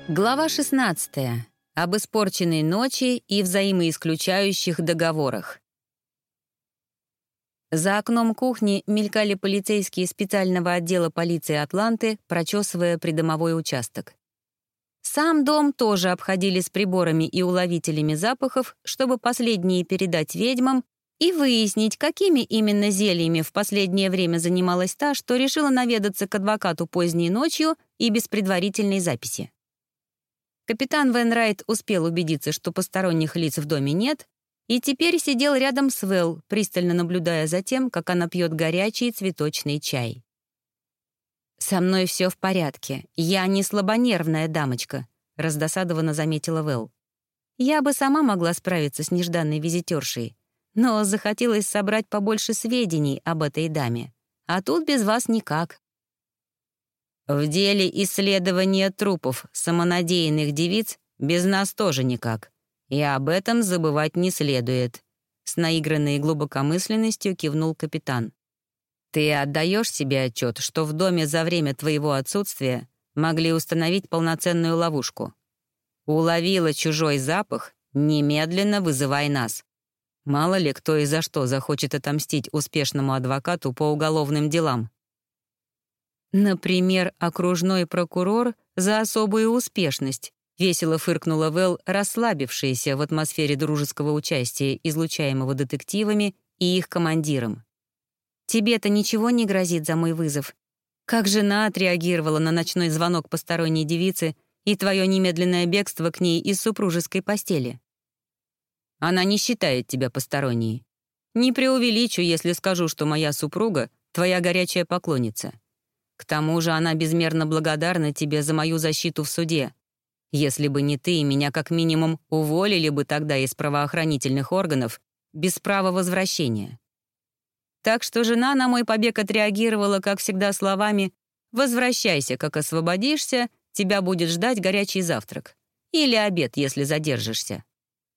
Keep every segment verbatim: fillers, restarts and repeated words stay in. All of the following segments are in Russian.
Глава шестнадцатая. Об испорченной ночи и взаимоисключающих договорах. За окном кухни мелькали полицейские специального отдела полиции Атланты, прочесывая придомовой участок. Сам дом тоже обходили с приборами и уловителями запахов, чтобы последние передать ведьмам и выяснить, какими именно зельями в последнее время занималась та, что решила наведаться к адвокату поздней ночью и без предварительной записи. Капитан Вейнрайт успел убедиться, что посторонних лиц в доме нет, и теперь сидел рядом с Вэл, пристально наблюдая за тем, как она пьет горячий цветочный чай. «Со мной все в порядке. Я не слабонервная дамочка», — раздосадованно заметила Вэл. «Я бы сама могла справиться с нежданной визитершей, но захотелось собрать побольше сведений об этой даме. А тут без вас никак». «В деле исследования трупов самонадеянных девиц без нас тоже никак, и об этом забывать не следует», — с наигранной глубокомысленностью кивнул капитан. «Ты отдаешь себе отчет, что в доме за время твоего отсутствия могли установить полноценную ловушку? Уловила чужой запах, немедленно вызывай нас. Мало ли кто и за что захочет отомстить успешному адвокату по уголовным делам». «Например, окружной прокурор за особую успешность», — весело фыркнула Вэл, расслабившаяся в атмосфере дружеского участия, излучаемого детективами и их командиром. «Тебе-то ничего не грозит за мой вызов? Как жена отреагировала на ночной звонок посторонней девицы и твое немедленное бегство к ней из супружеской постели?» «Она не считает тебя посторонней. Не преувеличу, если скажу, что моя супруга — твоя горячая поклонница. К тому же она безмерно благодарна тебе за мою защиту в суде. Если бы не ты, меня как минимум уволили бы тогда из правоохранительных органов без права возвращения. Так что жена на мой побег отреагировала, как всегда, словами «Возвращайся, как освободишься, тебя будет ждать горячий завтрак. Или обед, если задержишься».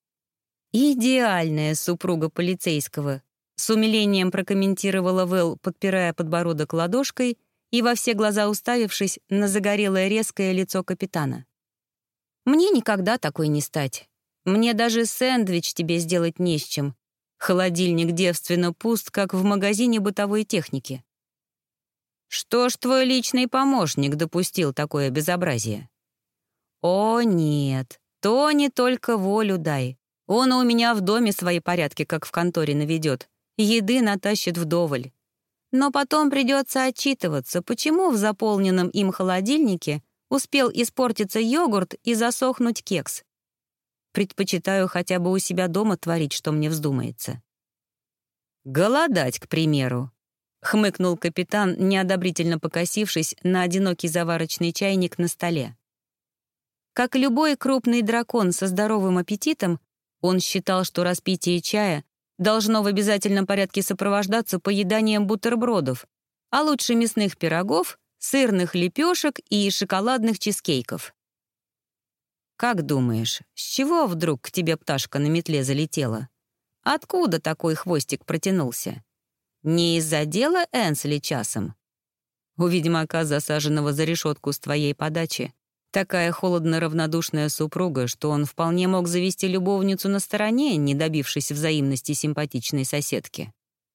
«Идеальная супруга полицейского», — с умилением прокомментировала Вэл, подпирая подбородок ладошкой и во все глаза уставившись на загорелое резкое лицо капитана. «Мне никогда такой не стать. Мне даже сэндвич тебе сделать не с чем. Холодильник девственно пуст, как в магазине бытовой техники». «Что ж твой личный помощник допустил такое безобразие?» «О, нет, то не только волю дай. Он у меня в доме свои порядки, как в конторе, наведет. Еды натащит вдоволь. Но потом придется отчитываться, почему в заполненном им холодильнике успел испортиться йогурт и засохнуть кекс. Предпочитаю хотя бы у себя дома творить, что мне вздумается». «Голодать, к примеру», — хмыкнул капитан, неодобрительно покосившись на одинокий заварочный чайник на столе. Как любой крупный дракон со здоровым аппетитом, он считал, что распитие чая должно в обязательном порядке сопровождаться поеданием бутербродов, а лучше мясных пирогов, сырных лепешек и шоколадных чизкейков. «Как думаешь, с чего вдруг к тебе пташка на метле залетела? Откуда такой хвостик протянулся? Не из-за дела Энсли часом? У ведьмака, засаженного за решетку с твоей подачи, такая холодно-равнодушная супруга, что он вполне мог завести любовницу на стороне, не добившись взаимности симпатичной соседки».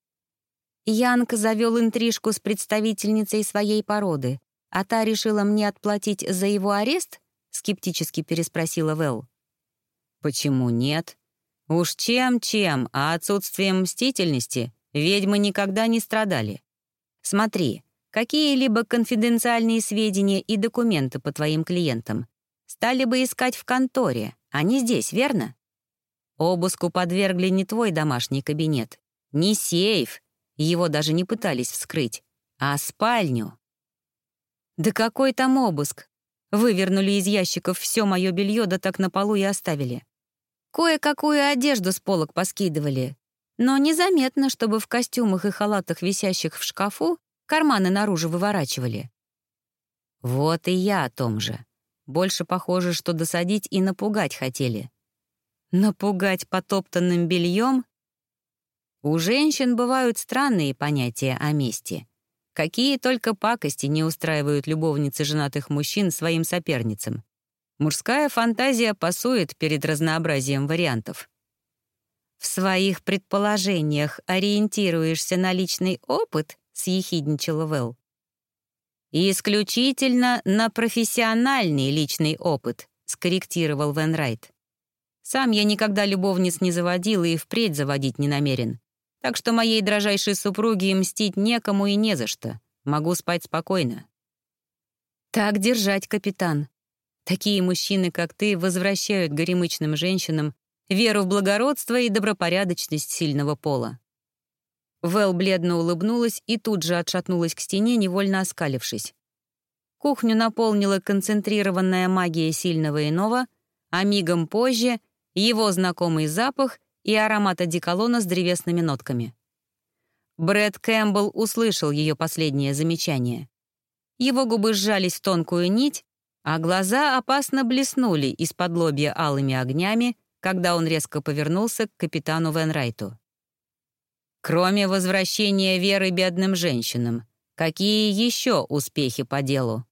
«Янг завел интрижку с представительницей своей породы, а та решила мне отплатить за его арест?» — скептически переспросила Вэл. «Почему нет? Уж чем-чем, а отсутствием мстительности ведьмы никогда не страдали. Смотри, какие-либо конфиденциальные сведения и документы по твоим клиентам стали бы искать в конторе, а не здесь, верно? Обыску подвергли не твой домашний кабинет, не сейф, его даже не пытались вскрыть, а спальню». «Да какой там обыск? Вывернули из ящиков все мое белье, да так на полу и оставили. Кое-какую одежду с полок поскидывали, но незаметно, чтобы в костюмах и халатах, висящих в шкафу, карманы наружу выворачивали». «Вот и я о том же. Больше похоже, что досадить и напугать хотели». «Напугать потоптанным бельем?» У женщин бывают странные понятия о мести. Какие только пакости не устраивают любовницы женатых мужчин своим соперницам. Мужская фантазия пасует перед разнообразием вариантов. «В своих предположениях ориентируешься на личный опыт?» — съехидничала Вэл. «Исключительно на профессиональный личный опыт», — скорректировал Вен Райт. «Сам я никогда любовниц не заводил и впредь заводить не намерен. Так что моей дрожайшей супруге мстить некому и не за что. Могу спать спокойно». «Так держать, капитан. Такие мужчины, как ты, возвращают горемычным женщинам веру в благородство и добропорядочность сильного пола». Вэл бледно улыбнулась и тут же отшатнулась к стене, невольно оскалившись. Кухню наполнила концентрированная магия сильного иного, а мигом позже — его знакомый запах и аромат одеколона с древесными нотками. Брэд Кэмпбелл услышал ее последнее замечание. Его губы сжались в тонкую нить, а глаза опасно блеснули из-под лобья алыми огнями, когда он резко повернулся к капитану Вен Райту. «Кроме возвращения веры бедным женщинам, какие еще успехи по делу?»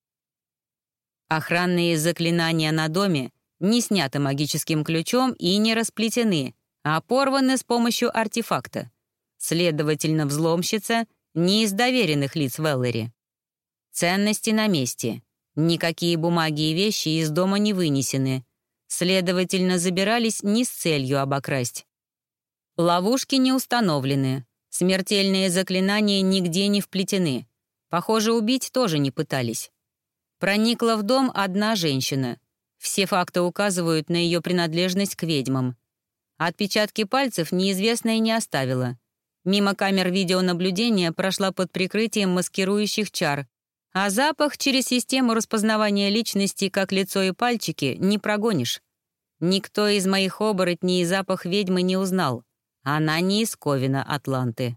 «Охранные заклинания на доме не сняты магическим ключом и не расплетены, а порваны с помощью артефакта. Следовательно, взломщица не из доверенных лиц Веллери. Ценности на месте. Никакие бумаги и вещи из дома не вынесены. Следовательно, забирались не с целью обокрасть. Ловушки не установлены. Смертельные заклинания нигде не вплетены. Похоже, убить тоже не пытались. Проникла в дом одна женщина. Все факты указывают на ее принадлежность к ведьмам. Отпечатки пальцев неизвестная не оставила. Мимо камер видеонаблюдения прошла под прикрытием маскирующих чар, а запах через систему распознавания личности, как лицо и пальчики, не прогонишь. Никто из моих оборотней запах ведьмы не узнал. Она не из Ковина Атланты.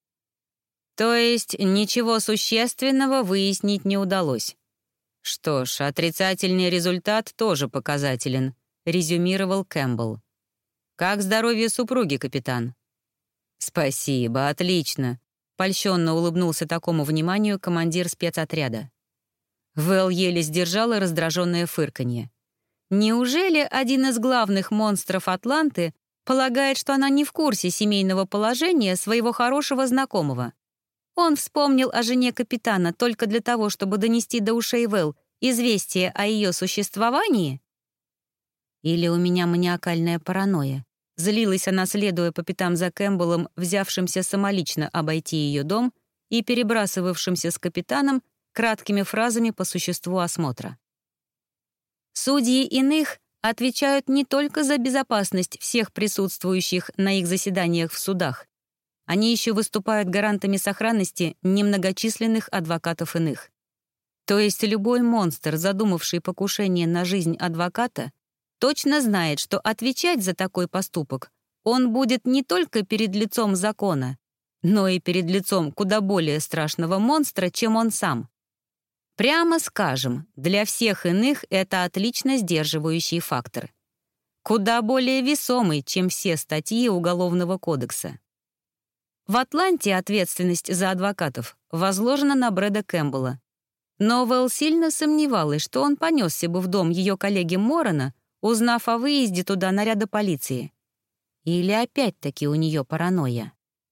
То есть ничего существенного выяснить не удалось. Что ж, отрицательный результат тоже показателен, резюмировал Кэмпбелл. Как здоровье супруги, капитан? Спасибо, отлично. Польщенно улыбнулся такому вниманию командир спецотряда. Вэл еле сдержала раздраженное фырканье. Неужели один из главных монстров Атланты полагает, что она не в курсе семейного положения своего хорошего знакомого? Он вспомнил о жене капитана только для того, чтобы донести до ушей Вэл известие о ее существовании? Или у меня маниакальная паранойя? Злилась она, следуя по пятам за Кэмпбеллом, взявшимся самолично обойти ее дом и перебрасывавшимся с капитаном краткими фразами по существу осмотра. Судьи иных отвечают не только за безопасность всех присутствующих на их заседаниях в судах. Они еще выступают гарантами сохранности немногочисленных адвокатов иных. То есть любой монстр, задумавший покушение на жизнь адвоката, точно знает, что отвечать за такой поступок он будет не только перед лицом закона, но и перед лицом куда более страшного монстра, чем он сам. Прямо скажем, для всех иных это отлично сдерживающий фактор. Куда более весомый, чем все статьи Уголовного кодекса. В Атланте ответственность за адвокатов возложена на Брэда Кэмпбелла. Но Вэл сильно сомневалась, что он понесся бы в дом ее коллеги Моррена, узнав о выезде туда наряда полиции. Или опять-таки у нее паранойя?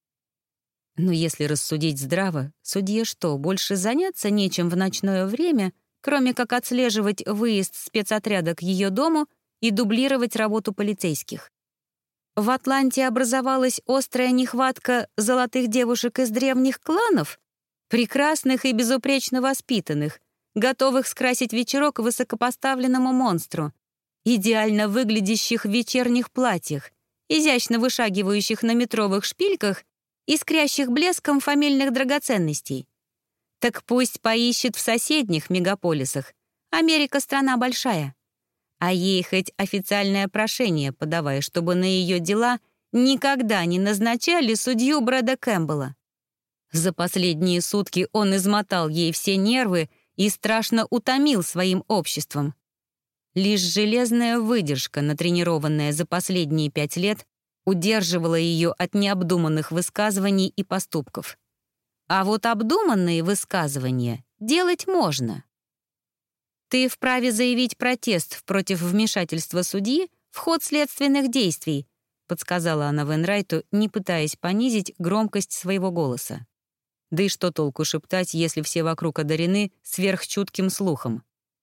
Но если рассудить здраво, судье что, больше заняться нечем в ночное время, кроме как отслеживать выезд спецотряда к ее дому и дублировать работу полицейских? В Атланте образовалась острая нехватка золотых девушек из древних кланов, прекрасных и безупречно воспитанных, готовых скрасить вечерок высокопоставленному монстру, идеально выглядящих в вечерних платьях, изящно вышагивающих на метровых шпильках, искрящих блеском фамильных драгоценностей. Так пусть поищет в соседних мегаполисах. Америка — страна большая. А ей хоть официальное прошение подавай, чтобы на ее дела никогда не назначали судью Брэда Кэмпбелла. За последние сутки он измотал ей все нервы и страшно утомил своим обществом. Лишь железная выдержка, натренированная за последние пять лет, удерживала ее от необдуманных высказываний и поступков. А вот обдуманные высказывания делать можно. Ты вправе заявить протест против вмешательства судьи в ход следственных действий, подсказала она Венрайту, не пытаясь понизить громкость своего голоса. Да и что толку шептать, если все вокруг одарены сверхчутким слухом?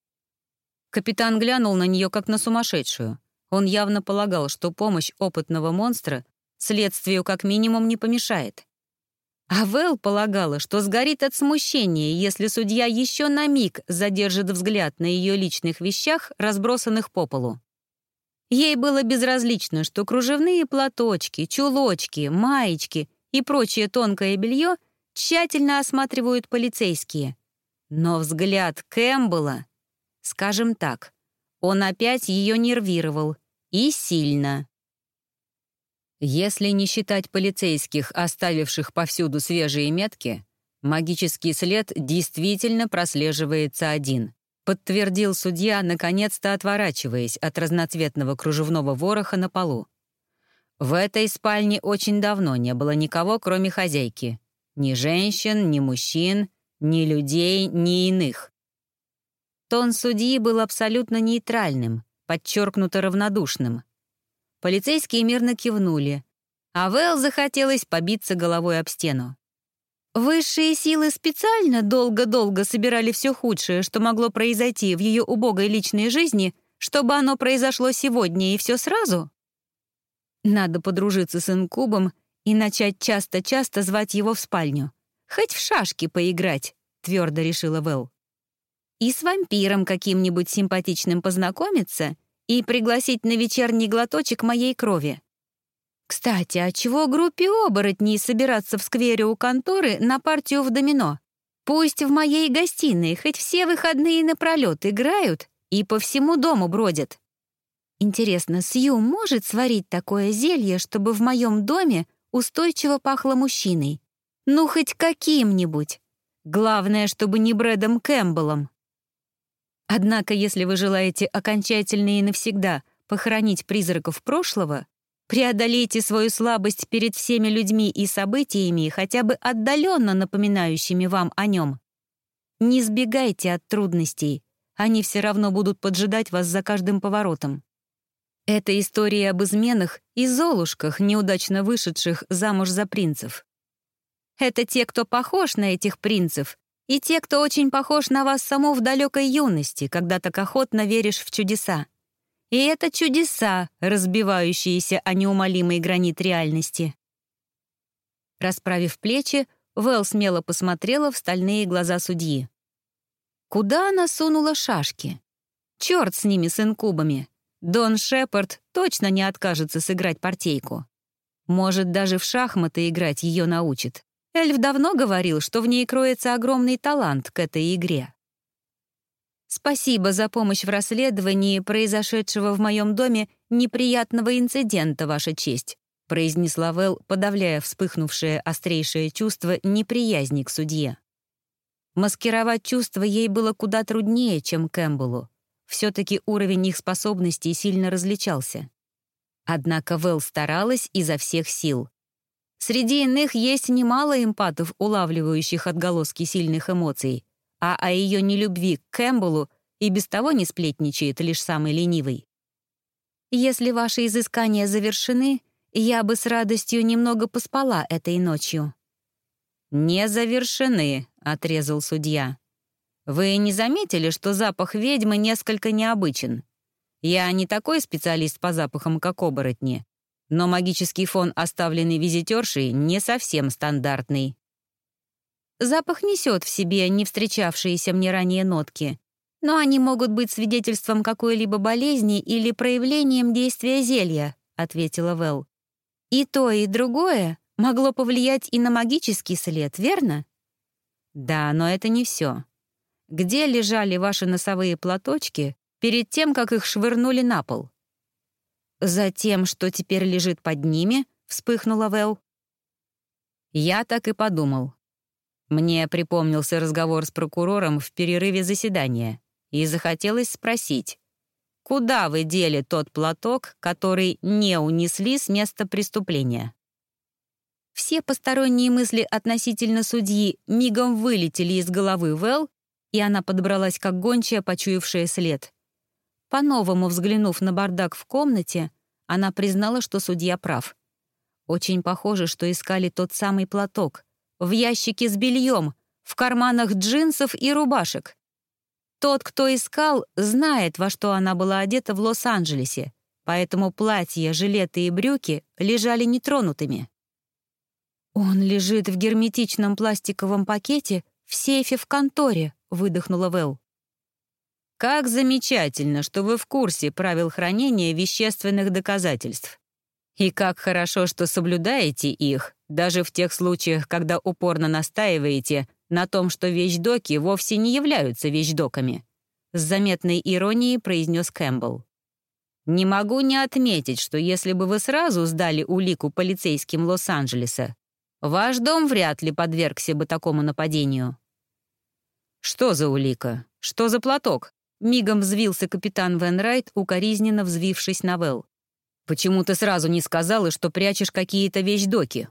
Капитан глянул на нее как на сумасшедшую. Он явно полагал, что помощь опытного монстра следствию как минимум не помешает. А Вэл полагала, что сгорит от смущения, если судья еще на миг задержит взгляд на ее личных вещах, разбросанных по полу. Ей было безразлично, что кружевные платочки, чулочки, маечки и прочее тонкое белье тщательно осматривают полицейские. Но взгляд Кэмпбелла, скажем так, он опять ее нервировал. И сильно. Если не считать полицейских, оставивших повсюду свежие метки, магический след действительно прослеживается один, подтвердил судья, наконец-то отворачиваясь от разноцветного кружевного вороха на полу. В этой спальне очень давно не было никого, кроме хозяйки. Ни женщин, ни мужчин, ни людей, ни иных. Тон судьи был абсолютно нейтральным, подчеркнуто равнодушным. Полицейские мирно кивнули, а Вэл захотелось побиться головой об стену. Высшие силы специально долго-долго собирали все худшее, что могло произойти в ее убогой личной жизни, чтобы оно произошло сегодня и все сразу? Надо подружиться с инкубом и начать часто-часто звать его в спальню. Хоть в шашки поиграть, твердо решила Вэл. И с вампиром каким-нибудь симпатичным познакомиться и пригласить на вечерний глоточек моей крови. Кстати, а чего группе оборотней собираться в сквере у конторы на партию в домино? Пусть в моей гостиной хоть все выходные напролет играют и по всему дому бродят. Интересно, Сью может сварить такое зелье, чтобы в моем доме устойчиво пахло мужчиной? Ну, хоть каким-нибудь. Главное, чтобы не Брэдом Кэмпбеллом. Однако, если вы желаете окончательно и навсегда похоронить призраков прошлого, преодолейте свою слабость перед всеми людьми и событиями, хотя бы отдаленно напоминающими вам о нем. Не сбегайте от трудностей, они все равно будут поджидать вас за каждым поворотом. Это история об изменах и золушках, неудачно вышедших замуж за принцев. Это те, кто похож на этих принцев, и те, кто очень похож на вас саму в далекой юности, когда так охотно веришь в чудеса. И это чудеса, разбивающиеся о неумолимый гранит реальности. Расправив плечи, Вэл смело посмотрела в стальные глаза судьи. Куда она сунула шашки? Черт с ними, с инкубами. Дон Шепард точно не откажется сыграть партейку. Может, даже в шахматы играть ее научит. Эльф давно говорил, что в ней кроется огромный талант к этой игре. Спасибо за помощь в расследовании произошедшего в моем доме неприятного инцидента, Ваша честь, произнесла Вэл, подавляя вспыхнувшее острейшее чувство неприязни к судье. Маскировать чувства ей было куда труднее, чем Кэмпбеллу. Все-таки уровень их способностей сильно различался. Однако Вэл старалась изо всех сил. Среди иных есть немало эмпатов, улавливающих отголоски сильных эмоций, а о ее нелюбви к Кэмпбеллу и без того не сплетничает лишь самый ленивый. Если ваши изыскания завершены, я бы с радостью немного поспала этой ночью. «Не завершены», — отрезал судья. «Вы не заметили, что запах ведьмы несколько необычен? Я не такой специалист по запахам, как оборотни, но магический фон, оставленный визитершей, не совсем стандартный. Запах несет в себе не встречавшиеся мне ранее нотки, но они могут быть свидетельством какой-либо болезни или проявлением действия зелья», — ответила Вэл. «И то, и другое могло повлиять и на магический след, верно?» «Да, но это не все. Где лежали ваши носовые платочки перед тем, как их швырнули на пол?» «Затем, что теперь лежит под ними», — вспыхнула Вэл. «Я так и подумал. Мне припомнился разговор с прокурором в перерыве заседания, и захотелось спросить, куда вы дели тот платок, который не унесли с места преступления?» Все посторонние мысли относительно судьи мигом вылетели из головы Вэл, и она подобралась как гончая, почуявшая след. По-новому взглянув на бардак в комнате, она признала, что судья прав. Очень похоже, что искали тот самый платок. В ящике с бельем, в карманах джинсов и рубашек. Тот, кто искал, знает, во что она была одета в Лос-Анджелесе, поэтому платье, жилеты и брюки лежали нетронутыми. «Он лежит в герметичном пластиковом пакете в сейфе в конторе», — выдохнула Вэл. «Как замечательно, что вы в курсе правил хранения вещественных доказательств. И как хорошо, что соблюдаете их, даже в тех случаях, когда упорно настаиваете на том, что вещдоки вовсе не являются вещдоками», — с заметной иронией произнес Кэмпбелл. «Не могу не отметить, что если бы вы сразу сдали улику полицейским Лос-Анджелеса, ваш дом вряд ли подвергся бы такому нападению». «Что за улика? Что за платок?» Мигом взвился капитан Венрайт, укоризненно взвившись на Вэл. «Почему ты сразу не сказала, что прячешь какие-то вещдоки?»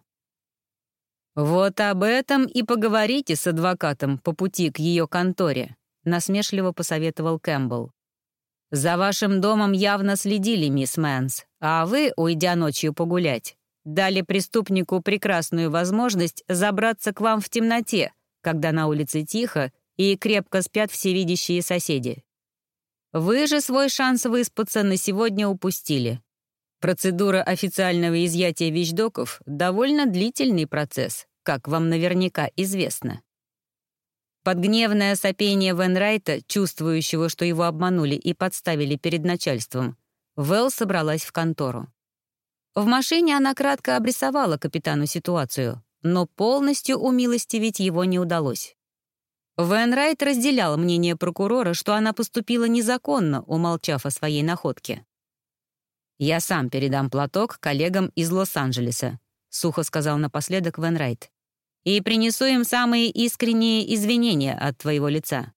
«Вот об этом и поговорите с адвокатом по пути к ее конторе», насмешливо посоветовал Кэмпбелл. «За вашим домом явно следили, мисс Мэнс, а вы, уйдя ночью погулять, дали преступнику прекрасную возможность забраться к вам в темноте, когда на улице тихо и крепко спят всевидящие соседи. Вы же свой шанс выспаться на сегодня упустили. Процедура официального изъятия вещдоков — довольно длительный процесс, как вам наверняка известно». Под гневное сопение Венрайта, чувствующего, что его обманули и подставили перед начальством, Вэл собралась в контору. В машине она кратко обрисовала капитану ситуацию, но полностью умилостивить его не удалось. Венрайт разделял мнение прокурора, что она поступила незаконно, умолчав о своей находке. «Я сам передам платок коллегам из Лос-Анджелеса», — сухо сказал напоследок Венрайт, «и принесу им самые искренние извинения от твоего лица».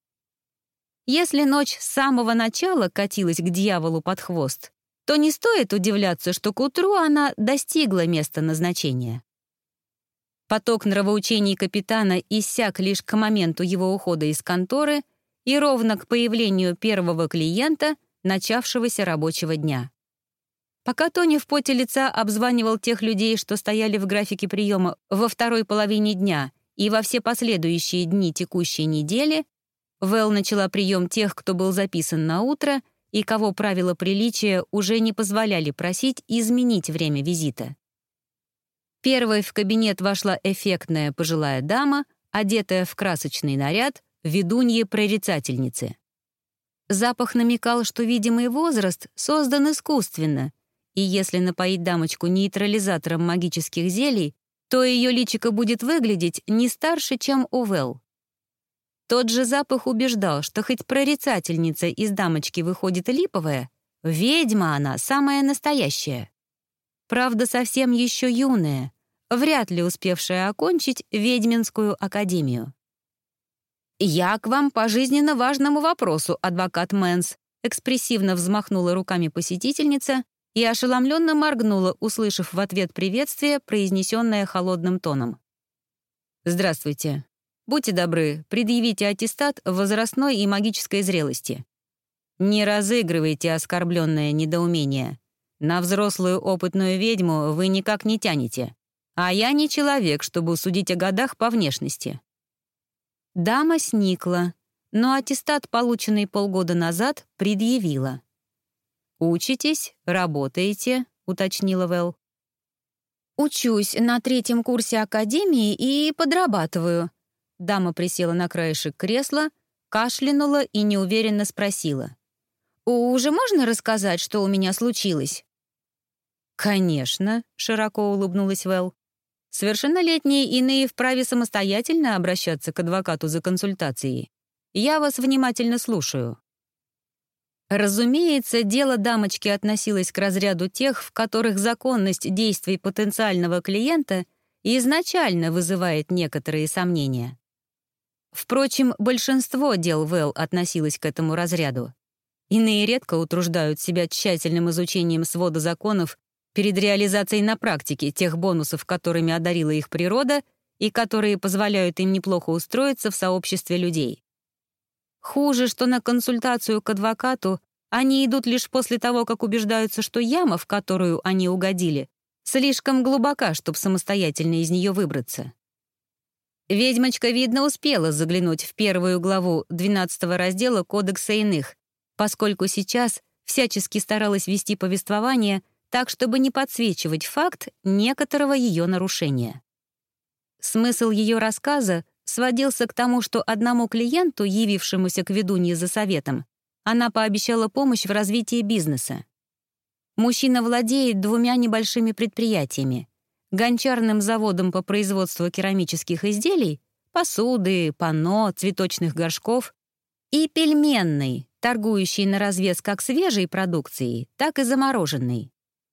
Если ночь с самого начала катилась к дьяволу под хвост, то не стоит удивляться, что к утру она достигла места назначения. Поток нравоучений капитана иссяк лишь к моменту его ухода из конторы и ровно к появлению первого клиента, начавшегося рабочего дня. Пока Тони в поте лица обзванивал тех людей, что стояли в графике приема во второй половине дня и во все последующие дни текущей недели, Вэл начала прием тех, кто был записан на утро и кого правила приличия уже не позволяли просить изменить время визита. Первой в кабинет вошла эффектная пожилая дама, одетая в красочный наряд ведуньи-прорицательницы. Запах намекал, что видимый возраст создан искусственно, и если напоить дамочку нейтрализатором магических зелий, то ее личико будет выглядеть не старше, чем у Вэл. Тот же запах убеждал, что хоть прорицательница из дамочки выходит липовая, ведьма она самая настоящая. Правда, совсем еще юная, вряд ли успевшая окончить ведьминскую академию. «Я к вам по жизненно важному вопросу, адвокат Мэнс», экспрессивно взмахнула руками посетительница и ошеломленно моргнула, услышав в ответ приветствие, произнесенное холодным тоном. «Здравствуйте. Будьте добры, предъявите аттестат возрастной и магической зрелости. Не разыгрывайте оскорбленное недоумение. На взрослую опытную ведьму вы никак не тянете. А я не человек, чтобы судить о годах по внешности». Дама сникла, но аттестат, полученный полгода назад, предъявила. «Учитесь, работаете», — уточнила Вэл. «Учусь на третьем курсе академии и подрабатываю». Дама присела на краешек кресла, кашлянула и неуверенно спросила. «Уже можно рассказать, что у меня случилось?» «Конечно», — широко улыбнулась Вэл. «Совершеннолетние иные вправе самостоятельно обращаться к адвокату за консультацией. Я вас внимательно слушаю». Разумеется, дело дамочки относилось к разряду тех, в которых законность действий потенциального клиента изначально вызывает некоторые сомнения. Впрочем, большинство дел Вэл относилось к этому разряду. Иные редко утруждают себя тщательным изучением свода законов перед реализацией на практике тех бонусов, которыми одарила их природа и которые позволяют им неплохо устроиться в сообществе людей. Хуже, что на консультацию к адвокату они идут лишь после того, как убеждаются, что яма, в которую они угодили, слишком глубока, чтобы самостоятельно из нее выбраться. Ведьмочка, видно, успела заглянуть в первую главу двенадцатого раздела Кодекса иных, поскольку сейчас всячески старалась вести повествование так, чтобы не подсвечивать факт некоторого ее нарушения. Смысл ее рассказа сводился к тому, что одному клиенту, явившемуся к ведунье за советом, она пообещала помощь в развитии бизнеса. Мужчина владеет двумя небольшими предприятиями: гончарным заводом по производству керамических изделий, посуды, панно, цветочных горшков, и пельменной, торгующей на развес как свежей продукцией, так и замороженной.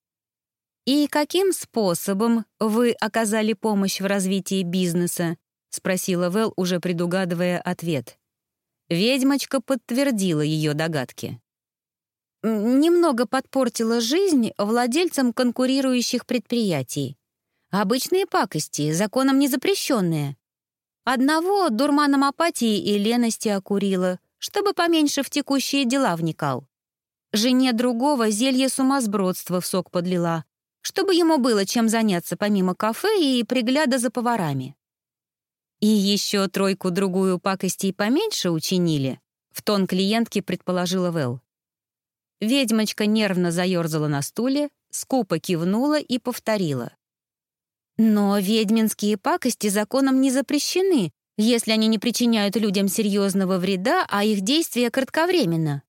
«И каким способом вы оказали помощь в развитии бизнеса?» — спросила Вэл, уже предугадывая ответ. Ведьмочка подтвердила ее догадки. «Немного подпортила жизнь владельцам конкурирующих предприятий. Обычные пакости, законом не запрещенные. Одного дурманом апатии и лености окурила, чтобы поменьше в текущие дела вникал. Жене другого зелье сумасбродства в сок подлила, чтобы ему было чем заняться помимо кафе и пригляда за поварами. И еще тройку-другую пакостей поменьше учинили», — в тон клиентки предположила Вэл. Ведьмочка нервно заерзала на стуле, скупо кивнула и повторила. «Но ведьминские пакости законом не запрещены, если они не причиняют людям серьезного вреда, а их действия кратковременно».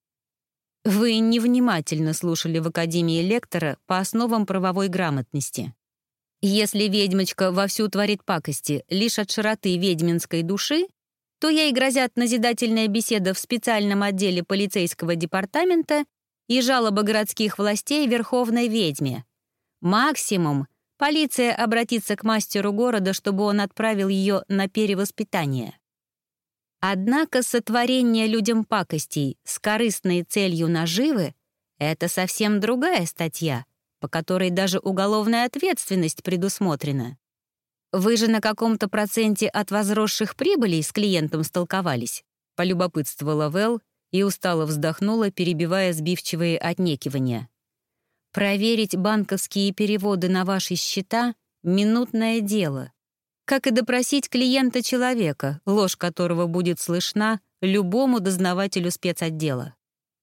Вы невнимательно слушали в Академии лектора по основам правовой грамотности. Если ведьмочка вовсю творит пакости лишь от широты ведьминской души, то ей грозят назидательная беседа в специальном отделе полицейского департамента и жалоба городских властей верховной ведьме. Максимум — полиция обратится к мастеру города, чтобы он отправил ее на перевоспитание. Однако сотворение людям пакостей с корыстной целью наживы — это совсем другая статья, по которой даже уголовная ответственность предусмотрена. Вы же на каком-то проценте от возросших прибылей с клиентом столковались, полюбопытствовала Вэл и устало вздохнула, перебивая сбивчивые отнекивания. Проверить банковские переводы на ваши счета — минутное дело. Как и допросить клиента человека, ложь которого будет слышна любому дознавателю спецотдела.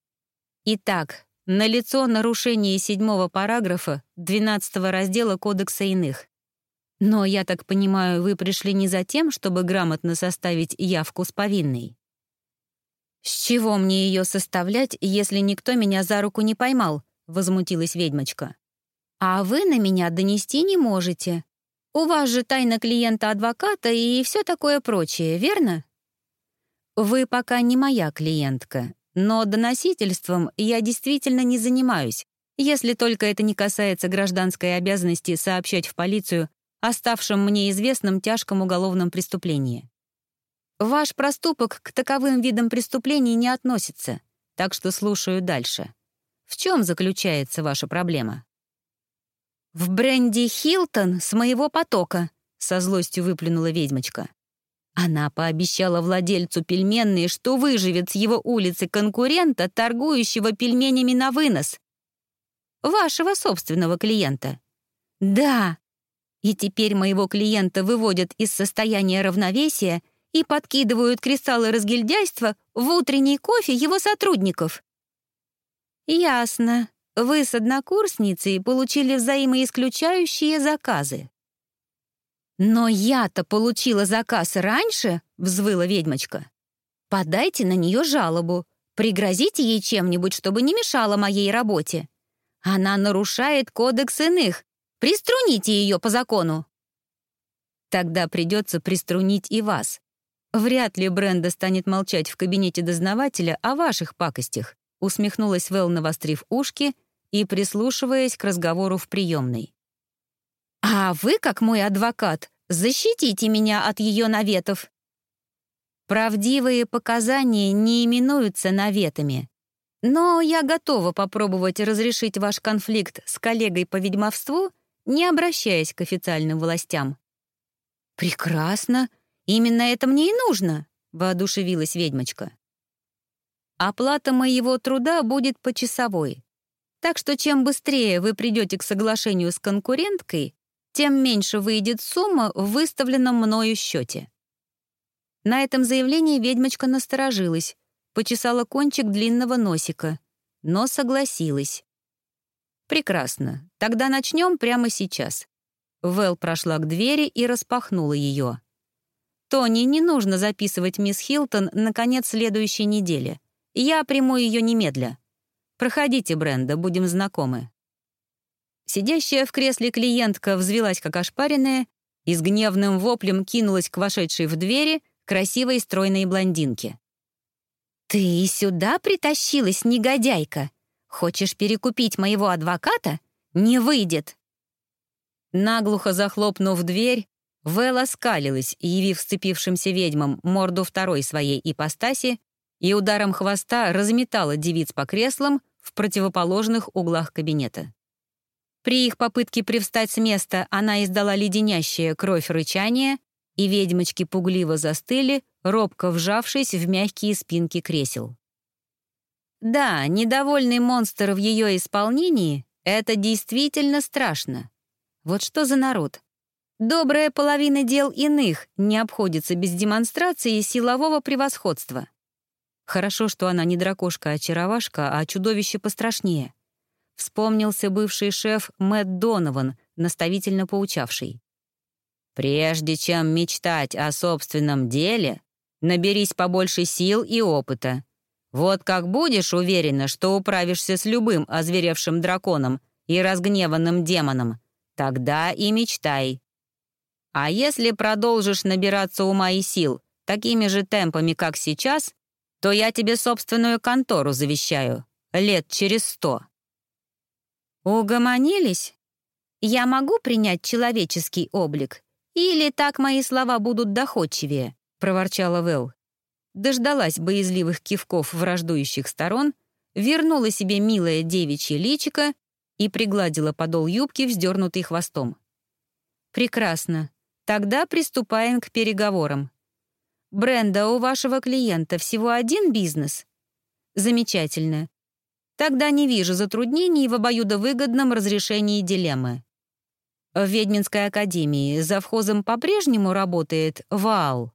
Итак, налицо нарушение седьмого параграфа двенадцатого раздела Кодекса иных. Но, я так понимаю, вы пришли не за тем, чтобы грамотно составить явку с повинной. «С чего мне ее составлять, если никто меня за руку не поймал?» — возмутилась ведьмочка. «А вы на меня донести не можете. У вас же тайна клиента адвоката и все такое прочее, верно?» «Вы пока не моя клиентка, но доносительством я действительно не занимаюсь, если только это не касается гражданской обязанности сообщать в полицию о ставшем мне известном тяжком уголовном преступлении. Ваш проступок к таковым видам преступлений не относится, так что слушаю дальше. В чем заключается ваша проблема?» «В бренди Хилтон с моего потока», — со злостью выплюнула ведьмочка. Она пообещала владельцу пельменной, что выживет с его улицы конкурента, торгующего пельменями на вынос. Вашего собственного клиента. Да. И теперь моего клиента выводят из состояния равновесия и подкидывают кристаллы разгильдяйства в утренний кофе его сотрудников. Ясно. Вы с однокурсницей получили взаимоисключающие заказы. «Но я-то получила заказ раньше», — взвыла ведьмочка. «Подайте на нее жалобу, пригрозите ей чем-нибудь, чтобы не мешало моей работе. Она нарушает кодекс иных, приструните ее по закону». «Тогда придется приструнить и вас. Вряд ли Бренда станет молчать в кабинете дознавателя о ваших пакостях», — усмехнулась Вэл, навострив ушки и прислушиваясь к разговору в приемной. «А вы, как мой адвокат, защитите меня от ее наветов». Правдивые показания не именуются наветами. Но я готова попробовать разрешить ваш конфликт с коллегой по ведьмовству, не обращаясь к официальным властям. «Прекрасно. Именно это мне и нужно», — воодушевилась ведьмочка. Оплата моего труда будет почасовой. Так что чем быстрее вы придете к соглашению с конкуренткой, тем меньше выйдет сумма в выставленном мною счете». На этом заявлении ведьмочка насторожилась, почесала кончик длинного носика, но согласилась. «Прекрасно. Тогда начнем прямо сейчас». Вэл прошла к двери и распахнула ее. «Тони, не нужно записывать мисс Хилтон на конец следующей недели. Я приму ее немедля. Проходите, Бренда, будем знакомы». Сидящая в кресле клиентка взвилась как ошпаренная и с гневным воплем кинулась к вошедшей в двери красивой стройной блондинке. «Ты и сюда притащилась, негодяйка? Хочешь перекупить моего адвоката? Не выйдет!» Наглухо захлопнув дверь, Вэл оскалилась, явив сцепившимся ведьмам морду второй своей ипостаси, и ударом хвоста разметала девиц по креслам в противоположных углах кабинета. При их попытке привстать с места она издала леденящее кровь рычание, и ведьмочки пугливо застыли, робко вжавшись в мягкие спинки кресел. Да, недовольный монстр в ее исполнении — это действительно страшно. Вот что за народ? Добрая половина дел иных не обходится без демонстрации силового превосходства. Хорошо, что она не дракошка-очаровашка, а чудовище пострашнее. Вспомнился бывший шеф Мэтт Донован, наставительно поучавший: «Прежде чем мечтать о собственном деле, наберись побольше сил и опыта. Вот как будешь уверена, что управишься с любым озверевшим драконом и разгневанным демоном, тогда и мечтай. А если продолжишь набираться ума и сил такими же темпами, как сейчас, то я тебе собственную контору завещаю лет через сто». «Угомонились? Я могу принять человеческий облик? Или так мои слова будут доходчивее?» — проворчала Вэл. Дождалась боязливых кивков враждующих сторон, вернула себе милое девичье личико и пригладила подол юбки, вздернутый хвостом. «Прекрасно. Тогда приступаем к переговорам. Бренда, у вашего клиента всего один бизнес? Замечательно. Тогда не вижу затруднений в обоюдовыгодном разрешении дилеммы. В Ведьминской академии завхозом по-прежнему работает Ваал?»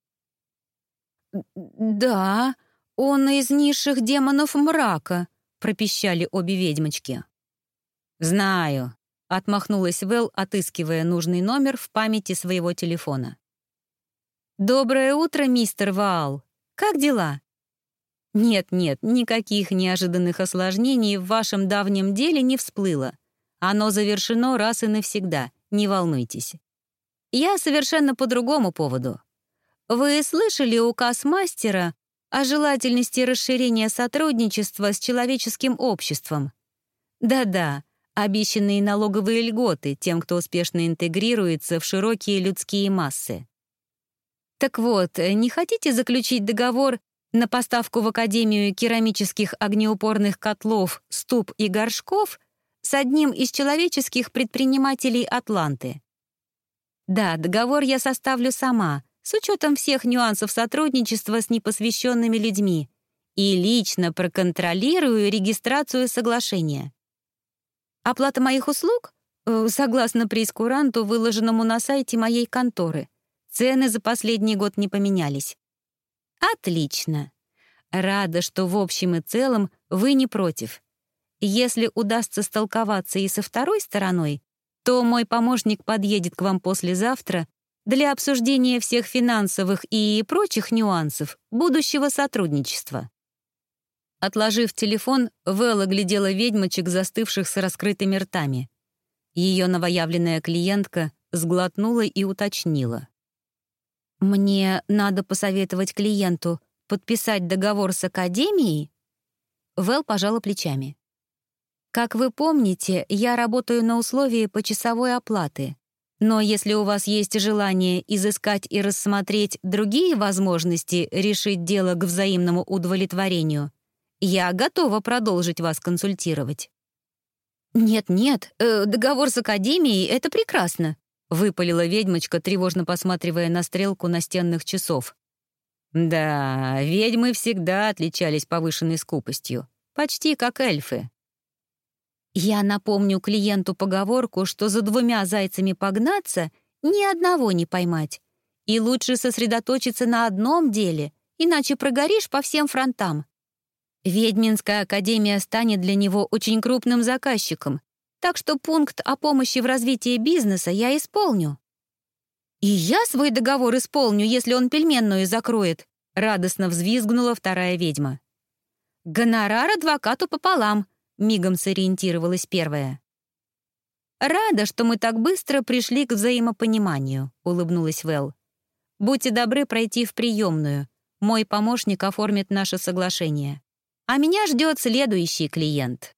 «Да, он из низших демонов мрака», — пропищали обе ведьмочки. «Знаю», — отмахнулась Вэл, отыскивая нужный номер в памяти своего телефона. «Доброе утро, мистер Ваал. Как дела?» «Нет-нет, никаких неожиданных осложнений в вашем давнем деле не всплыло. Оно завершено раз и навсегда, не волнуйтесь. Я совершенно по другому поводу. Вы слышали указ мастера о желательности расширения сотрудничества с человеческим обществом? Да-да, обещанные налоговые льготы тем, кто успешно интегрируется в широкие людские массы. Так вот, не хотите заключить договор на поставку в Академию керамических огнеупорных котлов, ступ и горшков с одним из человеческих предпринимателей Атланты? Да, договор я составлю сама, с учетом всех нюансов сотрудничества с непосвященными людьми, и лично проконтролирую регистрацию соглашения. Оплата моих услуг? Согласно прейскуранту, выложенному на сайте моей конторы. Цены за последний год не поменялись. Отлично. Рада, что в общем и целом вы не против. Если удастся столковаться и со второй стороной, то мой помощник подъедет к вам послезавтра для обсуждения всех финансовых и прочих нюансов будущего сотрудничества. Отложив телефон, Вэл оглядела ведьмочек, застывших с раскрытыми ртами. Ее новоявленная клиентка сглотнула и уточнила: «Мне надо посоветовать клиенту подписать договор с Академией?» Вэл пожала плечами. «Как вы помните, я работаю на условии почасовой оплаты. Но если у вас есть желание изыскать и рассмотреть другие возможности решить дело к взаимному удовлетворению, я готова продолжить вас консультировать». «Нет-нет, э, договор с Академией — это прекрасно», — выпалила ведьмочка, тревожно посматривая на стрелку настенных часов. Да, ведьмы всегда отличались повышенной скупостью, почти как эльфы. Я напомню клиенту поговорку, что за двумя зайцами погнаться, ни одного не поймать. И лучше сосредоточиться на одном деле, иначе прогоришь по всем фронтам. Ведьминская академия станет для него очень крупным заказчиком, так что пункт о помощи в развитии бизнеса я исполню. «И я свой договор исполню, если он пельменную закроет», — радостно взвизгнула вторая ведьма. «Гонорар адвокату пополам», — мигом сориентировалась первая. «Рада, что мы так быстро пришли к взаимопониманию», — улыбнулась Вэл. «Будьте добры пройти в приемную. Мой помощник оформит наше соглашение. А меня ждет следующий клиент».